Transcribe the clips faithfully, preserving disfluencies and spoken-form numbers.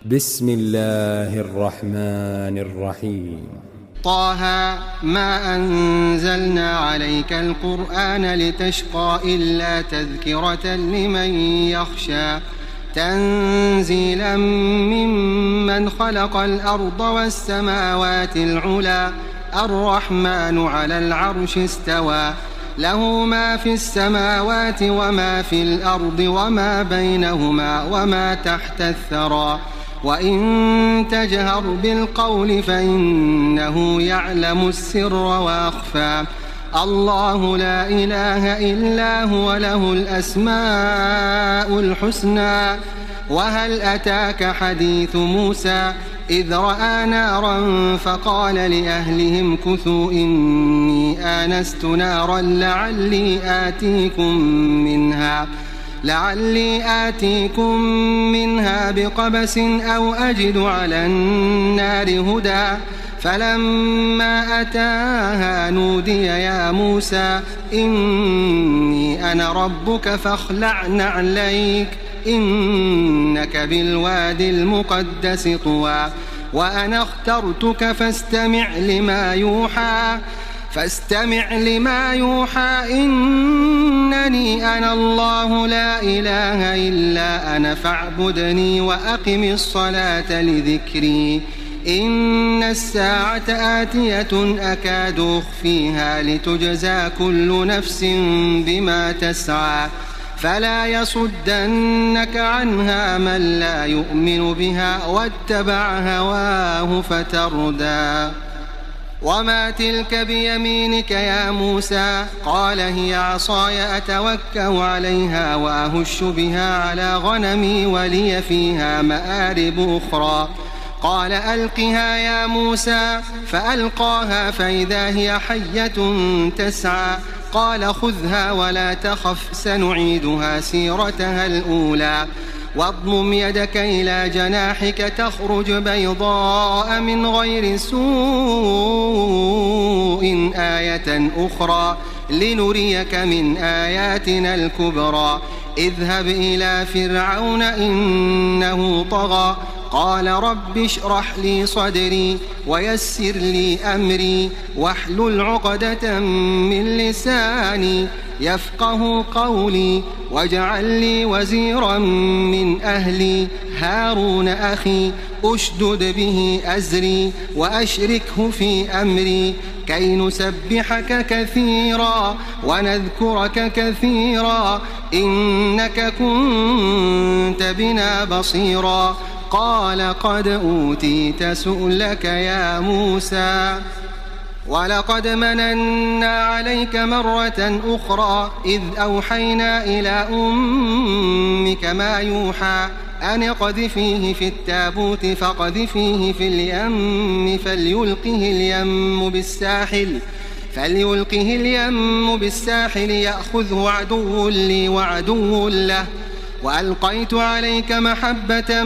بسم الله الرحمن الرحيم. طه ما أنزلنا عليك القرآن لتشقى إلا تذكرة لمن يخشى تنزيلا ممن خلق الأرض والسماوات العلى الرحمن على العرش استوى له ما في السماوات وما في الأرض وما بينهما وما تحت الثرى وإن تجهر بالقول فإنه يعلم السر وأخفى الله لا إله إلا هو له الأسماء الحسنى وهل أتاك حديث موسى إذ رأى نارا فقال لأهلهم كثوا إني آنست نارا لعلي آتيكم منها لعلي آتيكم منها بقبس أو أجد على النار هدى فلما أتاها نودي يا موسى إني أنا ربك فاخلع نعليك إنك بالوادي المقدس طوى وأنا اخترتك فاستمع لما يوحى فاستمع لما يوحى إنني أنا الله لا إله إلا أنا فاعبدني وأقم الصلاة لذكري إن الساعة آتية أكاد أخفيها لتجزى كل نفس بما تسعى فلا يصدنك عنها من لا يؤمن بها واتبع هواه فتردى وما تلك بيمينك يا موسى قال هي عصاي أتوكأ عليها وأهش بها على غنمي ولي فيها مآرب أخرى قال ألقها يا موسى فألقاها فإذا هي حية تسعى قال خذها ولا تخف سنعيدها سيرتها الأولى واضمم يدك إلى جناحك تخرج بيضاء من غير سوء آية أخرى لنريك من آياتنا الكبرى اذهب إلى فرعون إنه طغى قال رب اشرح لي صدري ويسر لي أمري واحلل عقدة من لساني يفقه قولي واجعل لي وزيرا من أهلي هارون أخي أشدد به أزري وأشركه في أمري كي نسبحك كثيرا ونذكرك كثيرا إنك كنت بنا بصيرا قال قد أوتيت سؤلك يا موسى ولقد مننا عليك مرة أخرى إذ أوحينا إلى أمك ما يوحى أن اقذفيه في التابوت فاقذفيه في اليم فليلقه اليم بالساحل فليلقه اليم بالساحل يأخذه عدو لي وعدو له وألقيت عليك محبة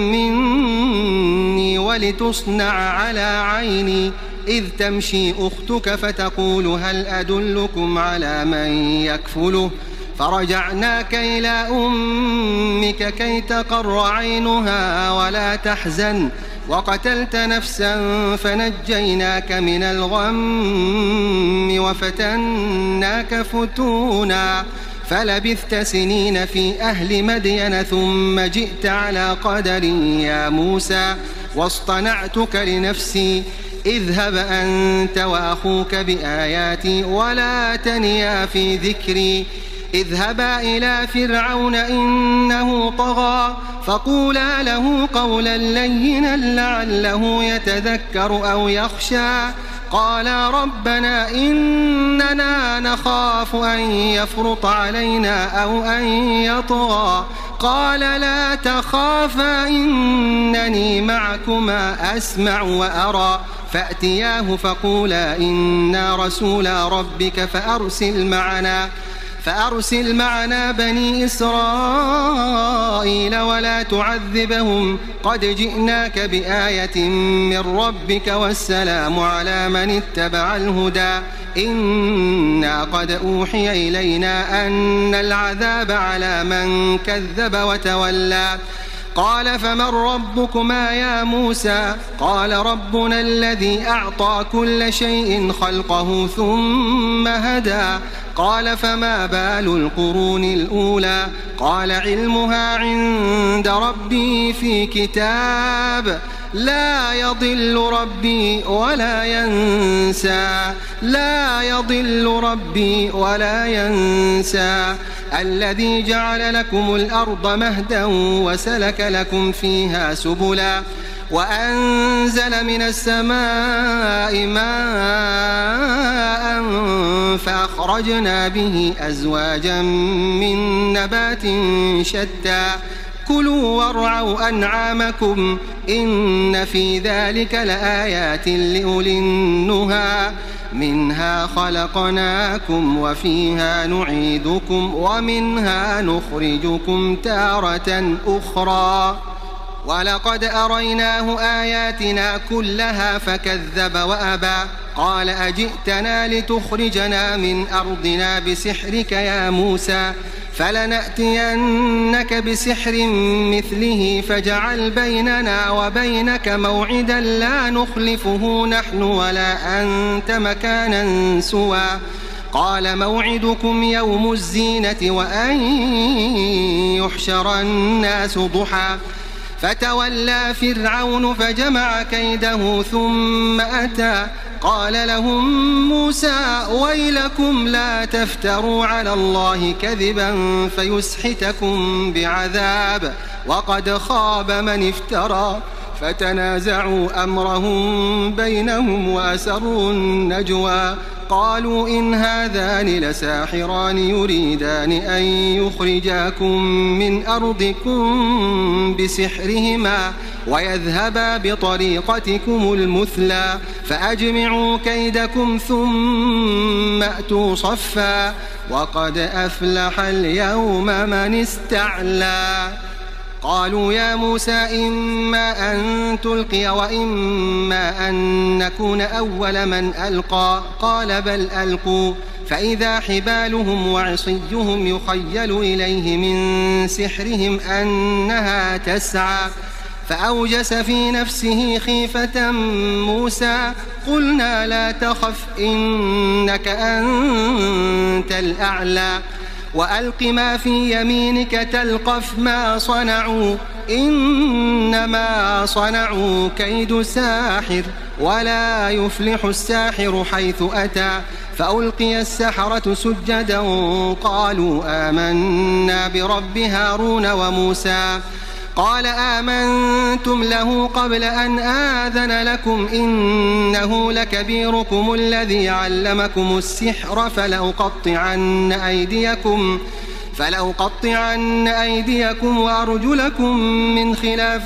مني ولتصنع على عيني إذ تمشي أختك فتقول هل أدلكم على من يكفله فرجعناك إلى أمك كي تقر عينها ولا تحزن وقتلت نفسا فنجيناك من الغم وفتناك فتونا فلبثت سنين في أهل مدين ثم جئت على قدر يا موسى واصطنعتك لنفسي اذهب أنت وأخوك بآياتي ولا تنيا في ذكري اذهبا إلى فرعون إنه طغى فقولا له قولا لينا لعله يتذكر أو يخشى قالا ربنا إننا نخاف أن يفرط علينا أو أن يطغى قال لا تخافا إنني معكما أسمع وأرى فأتياه فقولا إنا رسولا ربك فأرسل معنا فأرسل معنا بني إسرائيل ولا تعذبهم قد جئناك بآية من ربك والسلام على من اتبع الهدى إنا قد أوحي إلينا أن العذاب على من كذب وتولى قال فمن ربكما يا موسى قال ربنا الذي أعطى كل شيء خلقه ثم هدى قال فما بال القرون الأولى قال علمها عند ربي في كتاب لا يضل ربي ولا ينسى لا يضل ربي ولا ينسى الذي جعل لكم الأرض مهدا وسلك لكم فيها سبلا وأنزل من السماء ماء فأخرجنا به أزواجا من نبات شتى كلوا وارعوا أنعامكم إن في ذلك لآيات لأولي النهى منها خلقناكم وفيها نعيدكم ومنها نخرجكم تارة أخرى ولقد أريناه آياتنا كلها فكذب وأبى قال أجئتنا لتخرجنا من أرضنا بسحرك يا موسى فلنأتينك بسحر مثله فاجعل بيننا وبينك موعدا لا نخلفه نحن ولا أنت مكانا سوى قال موعدكم يوم الزينة وأن يحشر الناس ضحى فتولى فرعون فجمع كيده ثم أتى قال لهم موسى ويلكم لا تفتروا على الله كذبا فيسحتكم بعذاب وقد خاب من افترى فتنازعوا أمرهم بينهم وأسروا النجوى قالوا إن هذان لساحران يريدان أن يخرجاكم من أرضكم بسحرهما ويذهبا بطريقتكم المثلى فأجمعوا كيدكم ثم أتوا صفا وقد أفلح اليوم من استعلى قالوا يا موسى إما أن تلقي وإما أن نكون أول من ألقى قال بل ألقوا فإذا حبالهم وعصيهم يخيل إليه من سحرهم أنها تسعى فأوجس في نفسه خيفة موسى قلنا لا تخف إنك أنت الأعلى وألق ما في يمينك تلقف ما صنعوا إنما صنعوا كيد ساحر ولا يفلح الساحر حيث أتى فألقي السحرة سجدا قالوا آمنا برب هارون وموسى قال آمنتم له قبل أن آذن لكم إنه لكبيركم الذي علمكم السحر فلأقطعن أيديكم فلأقطعن أيديكم وأرجلكم من خلاف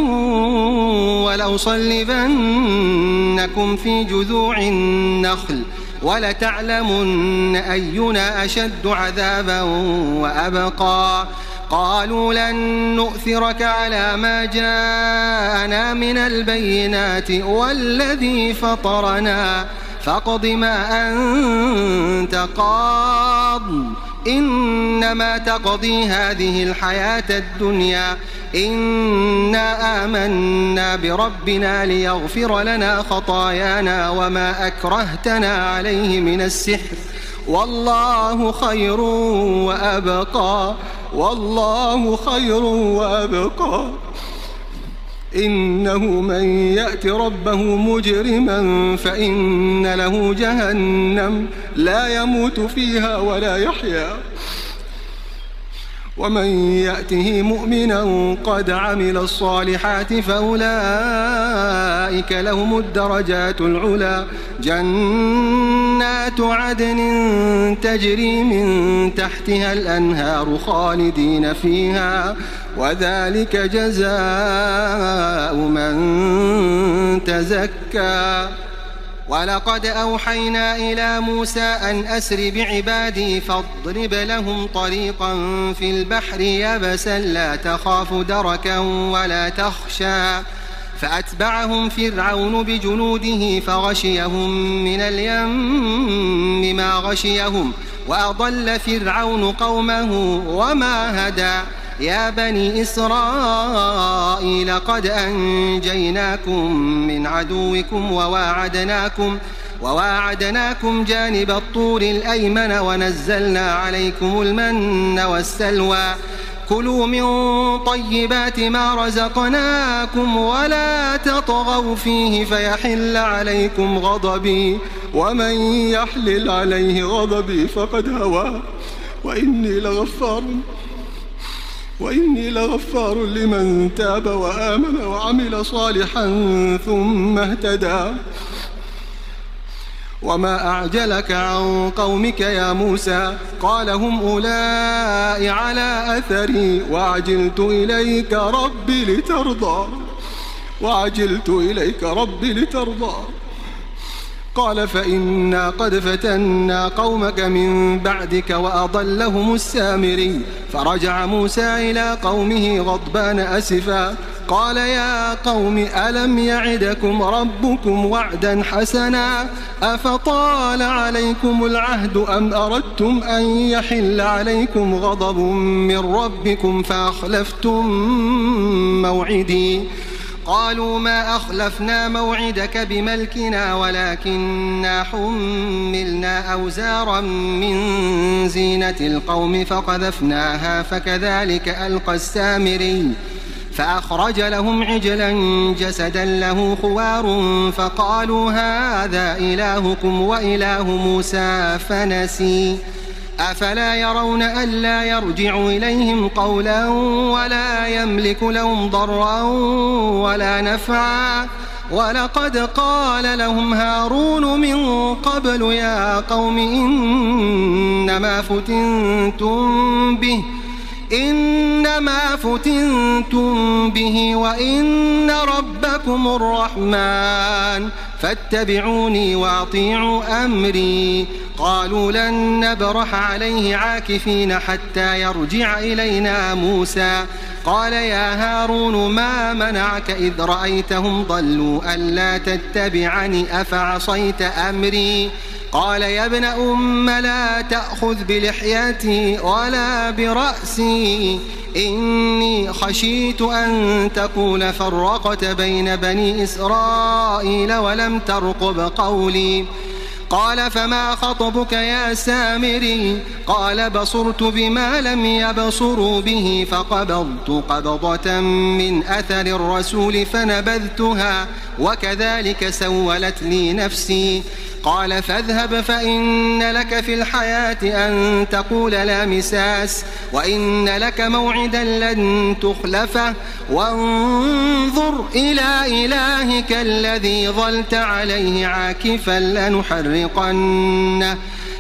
ولأصلبنكم في جذوع النخل ولتعلمن أينا أشد عذابا وأبقى قالوا لن نؤثرك على ما جاءنا من البينات والذي فطرنا فاقض ما أنت قاض إنما تقضي هذه الحياة الدنيا إنا آمنا بربنا ليغفر لنا خطايانا وما أكرهتنا عليه من السحر والله خير وأبقى والله خير وأبقى إنه من يأت ربه مجرما فإن له جهنم لا يموت فيها ولا يحيا ومن يأته مؤمنا قد عمل الصالحات فأولئك لهم الدرجات العلى جنات عدن تجري من تحتها الأنهار خالدين فيها وذلك جزاء من تزكى ولقد أوحينا إلى موسى أن أسر بعبادي فاضرب لهم طريقا في البحر يبسا لا تخاف دركا ولا تخشى فأتبعهم فرعون بجنوده فغشيهم من اليم ما غشيهم وأضل فرعون قومه وما هدى يا بني إسرائيل قد أنجيناكم من عدوكم وواعدناكم وواعدناكم جانب الطور الأيمن ونزلنا عليكم المن والسلوى كلوا من طيبات ما رزقناكم ولا تطغوا فيه فيحل عليكم غضبي ومن يحلل عليه غضبي فقد هوى وإني لغفار وإني لغفار لمن تاب وآمن وعمل صالحا ثم اهتدى. وما أعجلك عن قومك يا موسى؟ قال هم أولئك على أثري وعجلت إليك ربي لترضى وعجلت إليك ربي لترضى. قال فإنا قد فتنا قومك من بعدك وأضلهم السامري. فرجع موسى إلى قومه غضبان أسفا قال يا قوم ألم يعدكم ربكم وعدا حسنا أفطال عليكم العهد أم أردتم أن يحل عليكم غضب من ربكم فأخلفتم موعدي؟ قالوا ما أخلفنا موعدك بملكنا ولكننا حملنا أوزارا من زينة القوم فقذفناها فكذلك ألقى السامري. فأخرج لهم عجلا جسدا له خوار فقالوا هذا إلهكم وإله موسى فنسي. أفلا يرون ألا يرجع إليهم قولا ولا يملك لهم ضرا ولا نفعا؟ ولقد قال لهم هارون من قبل يا قوم إنما فتنتم به إنما فتنتم به وإن ربكم الرحمن فاتبعوني وأطيعوا أمري. قالوا لن نبرح عليه عاكفين حتى يرجع إلينا موسى. قال يا هارون ما منعك إذ رأيتهم ضلوا ألا تتبعني أفعصيت أمري؟ قال يا ابن أم لا تأخذ بلحيتي ولا برأسي إني خشيت أن تقول فرقت بين بني إسرائيل ولم ترقب قولي. قال فما خطبك يا سامري؟ قال بصرت بما لم يبصروا به فقبضت قبضة من أثر الرسول فنبذتها وكذلك سولت لي نفسي. قال فاذهب فإن لك في الحياة أن تقول لا مساس وإن لك موعدا لن تخلفه وانظر إلى إلهك الذي ظلت عليه عاكفا لنحرقنه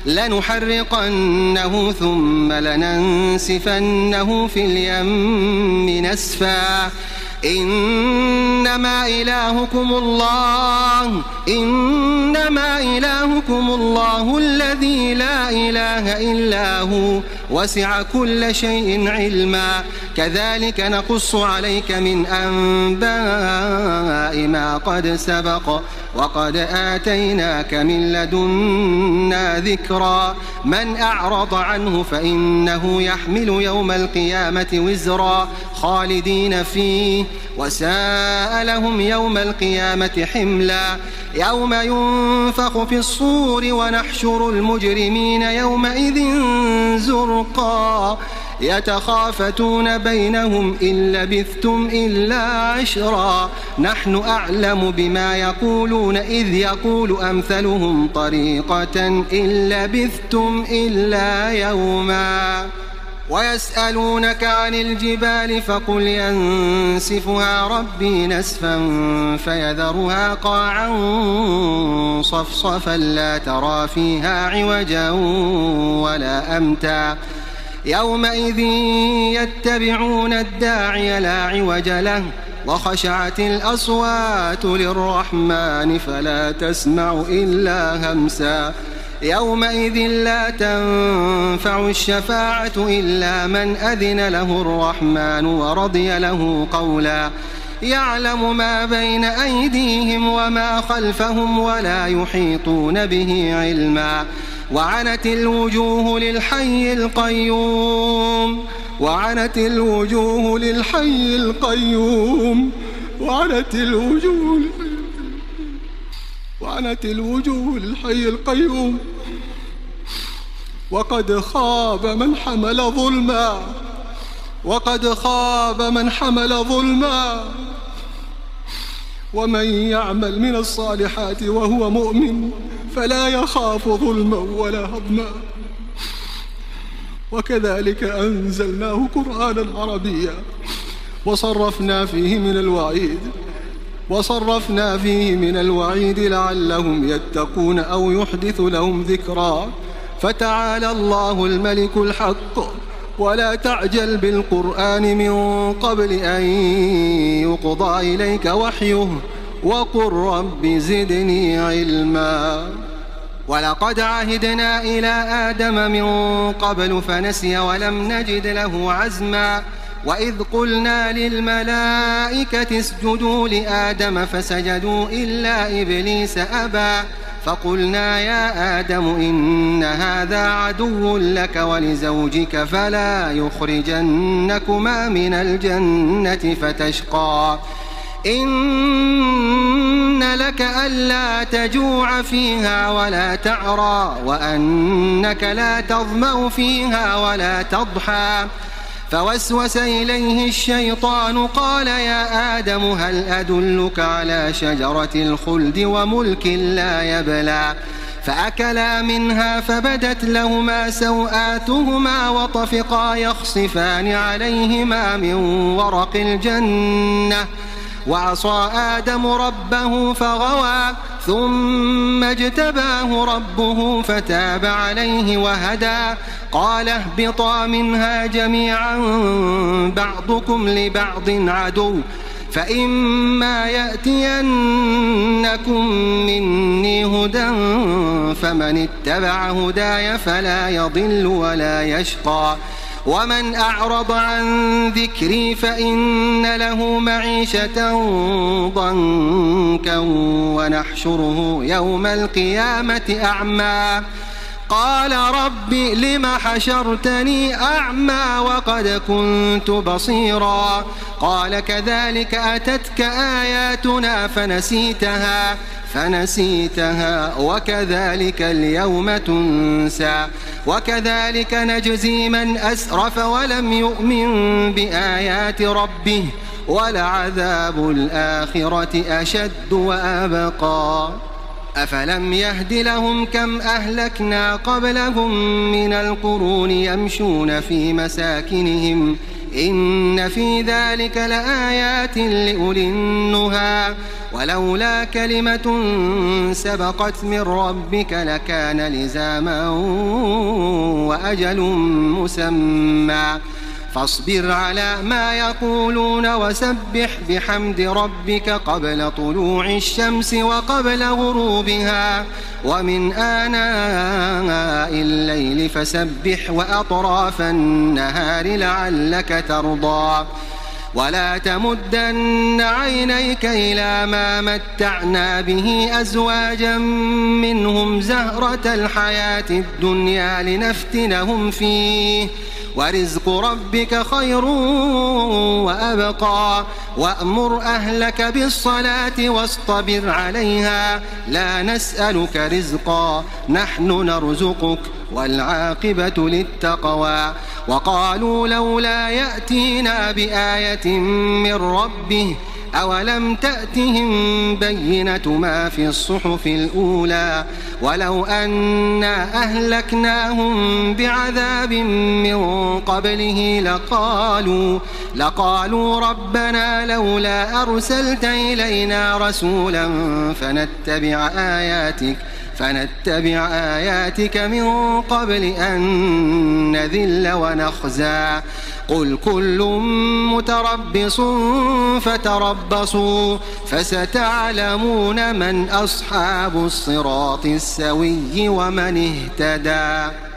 لنحرقنه ثم لننسفنه في اليم نسفا. إنما إلهكم الله إنما إلهكم الله الذي لا إله إلا هو وسع كل شيء علما. كذلك نقص عليك من أنباء ما قد سبق وقد آتيناك من لدنا ذكرا. من أعرض عنه فإنه يحمل يوم القيامة وزرا خالدين فيه وساء لهم يوم القيامة حملا. يوم ينفخ في الصور ونحشر المجرمين يومئذ زرقا يتخافتون بينهم إن لبثتم إلا عشرا نحن أعلم بما يقولون إذ يقول أمثلهم طريقة إن لبثتم إلا يوما. ويسألونك عن الجبال فقل ينسفها ربي نسفا فيذرها قاعا صفصفا لا ترى فيها عوجا ولا أمتا. يومئذ يتبعون الداعي لا عوج له وخشعت الأصوات للرحمن فلا تسمع إلا همسا. يومئذ لا تنفع الشفاعة إلا من أذن له الرحمن ورضي له قولا. يعلم ما بين أيديهم وما خلفهم ولا يحيطون به علما. وعنت الوجوه للحي القيوم وعنت الوجوه للحي القيوم وعنت الوجوه وعنت الوجوه للحي القيوم وقد خاب من حمل ظلما وقد خاب من حمل ظلما ومن يعمل من الصالحات وهو مؤمن فلا يخاف ظلما ولا هضما وكذلك أنزلناه قرآنا عربيا وصرفنا فيه من الوعيد وصرفنا فيه من الوعيد لعلهم يتقون أو يحدث لهم ذكرا فتعالى الله الملك الحق ولا تعجل بالقرآن من قبل أن يقضى إليك وحيه وقل رب زدني علما ولقد عهدنا إلى آدم من قبل فنسي ولم نجد له عزما وإذ قلنا للملائكة اسجدوا لآدم فسجدوا إلا إبليس أبى فقلنا يا آدم إن هذا عدو لك ولزوجك فلا يخرجنكما من الجنة فتشقى إن لك ألا تجوع فيها ولا تعرى وأنك لا تظمأ فيها ولا تضحى فوسوس إليه الشيطان قال يا آدم هل أدلك على شجرة الخلد وملك لا يبلى فأكلا منها فبدت لهما سوآتهما وطفقا يخصفان عليهما من ورق الجنة وعصى آدم ربه فغوى ثم اجتباه ربه فتاب عليه وهدى قال اهبطا منها جميعا بعضكم لبعض عدو فإما يأتينكم مني هدى فمن اتبع هداي فلا يضل ولا يشقى ومن أعرض عن ذكري فإن له معيشة ضنكا ونحشره يوم القيامة أعمى قال رب لم حشرتني أعمى وقد كنت بصيرا قال كذلك أتتك آياتنا فنسيتها فنسيتها وكذلك اليوم تنسى وكذلك نجزي من أسرف ولم يؤمن بآيات ربه ولعذاب الآخرة أشد وأبقى أفلم يهد لهم كم أهلكنا قبلهم من القرون يمشون في مساكنهم إن في ذلك لآيات لأولي النهى ولولا كلمة سبقت من ربك لكان لزاما وأجل مسمى فاصبر على ما يقولون وسبح بحمد ربك قبل طلوع الشمس وقبل غروبها ومن آناء الليل فسبح وأطراف النهار لعلك ترضى ولا تمدن عينيك إلى ما متعنا به أزواجا منهم زهرة الحياة الدنيا لنفتنهم فيه ورزق ربك خير وأبقى وأمر أهلك بالصلاة واصطبر عليها لا نسألك رزقا نحن نرزقك والعاقبة للتقوى وقالوا لولا يأتينا بآية من ربه أولم تأتهم بينة ما في الصحف الأولى ولو أنا أهلكناهم بعذاب من قبله لقالوا لقالوا ربنا لولا أرسلت إلينا رسولا فنتبع آياتك فنتبع آياتك من قبل أن نذل ونخزى قل كل متربص فتربصوا فستعلمون من أصحاب الصراط السوي ومن اهتدى.